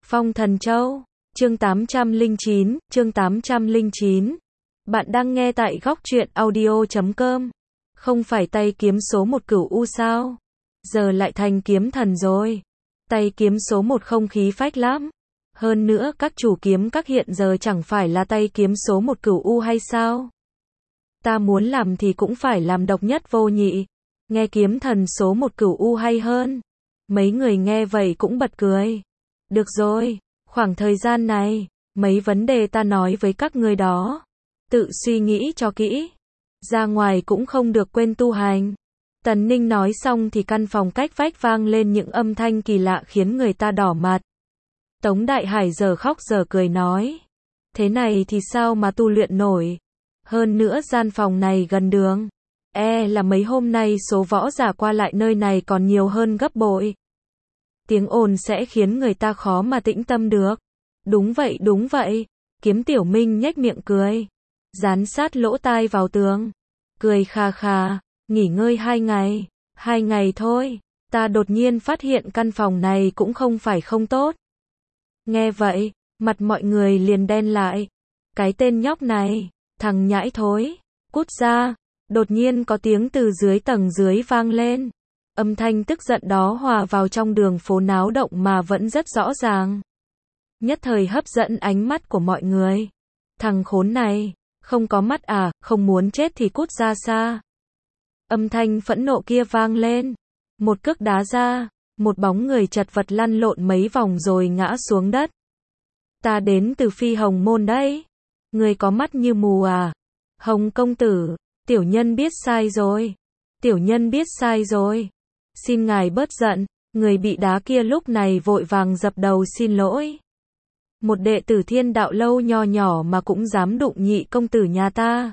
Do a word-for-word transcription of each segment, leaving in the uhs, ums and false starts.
Phong Thần Châu, chương tám trăm lẻ chín, chương tám trăm lẻ chín. Bạn đang nghe tại góc truyện audio chấm com. Không phải tay kiếm số một cửu u sao? Giờ lại thành kiếm thần rồi. Tay kiếm số một không khí phách lắm. Hơn nữa các chủ kiếm các hiện giờ chẳng phải là tay kiếm số một cửu u hay sao? Ta muốn làm thì cũng phải làm độc nhất vô nhị. Nghe kiếm thần số một cửu u hay hơn. Mấy người nghe vậy cũng bật cười. Được rồi, khoảng thời gian này, mấy vấn đề ta nói với các người đó. Tự suy nghĩ cho kỹ. Ra ngoài cũng không được quên tu hành. Tần Ninh nói xong thì căn phòng cách vách vang lên những âm thanh kỳ lạ khiến người ta đỏ mặt. Tống Đại Hải giờ khóc giờ cười nói. Thế này thì sao mà tu luyện nổi. Hơn nữa gian phòng này gần đường. E là mấy hôm nay số võ giả qua lại nơi này còn nhiều hơn gấp bội. Tiếng ồn sẽ khiến người ta khó mà tĩnh tâm được. Đúng vậy đúng vậy. Kiếm Tiểu Minh nhếch miệng cười. Dán sát lỗ tai vào tường. Cười khà khà. Nghỉ ngơi hai ngày. Hai ngày thôi. Ta đột nhiên phát hiện căn phòng này cũng không phải không tốt. Nghe vậy, mặt mọi người liền đen lại. Cái tên nhóc này, thằng nhãi thối. Cút ra. Đột nhiên có tiếng từ dưới tầng dưới vang lên. Âm thanh tức giận đó hòa vào trong đường phố náo động mà vẫn rất rõ ràng. Nhất thời hấp dẫn ánh mắt của mọi người. Thằng khốn này, không có mắt à, không muốn chết thì cút ra xa. Âm thanh phẫn nộ kia vang lên. Một cước đá ra, một bóng người chật vật lăn lộn mấy vòng rồi ngã xuống đất. Ta đến từ Phi Hồng Môn đấy. Người có mắt như mù à? Hồng công tử, tiểu nhân biết sai rồi. Tiểu nhân biết sai rồi. Xin ngài bớt giận. Người bị đá kia lúc này vội vàng dập đầu xin lỗi. Một đệ tử Thiên Đạo lâu nho nhỏ mà cũng dám đụng nhị công tử nhà ta.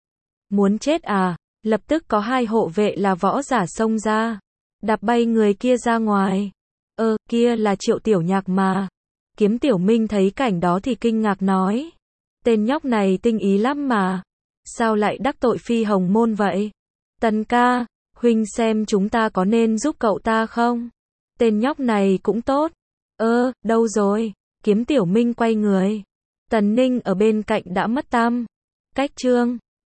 Muốn chết à? Lập tức có hai hộ vệ là võ giả xông ra. Đạp bay người kia ra ngoài. Ơ, kia là Triệu Tiểu Nhạc mà. Kiếm Tiểu Minh thấy cảnh đó thì kinh ngạc nói. Tên nhóc này tinh ý lắm mà. Sao lại đắc tội Phi Hồng Môn vậy? Tần ca, huynh xem chúng ta có nên giúp cậu ta không? Tên nhóc này cũng tốt. Ơ, đâu rồi? Kiếm Tiểu Minh quay người. Tần Ninh ở bên cạnh đã mất tăm. Cách chương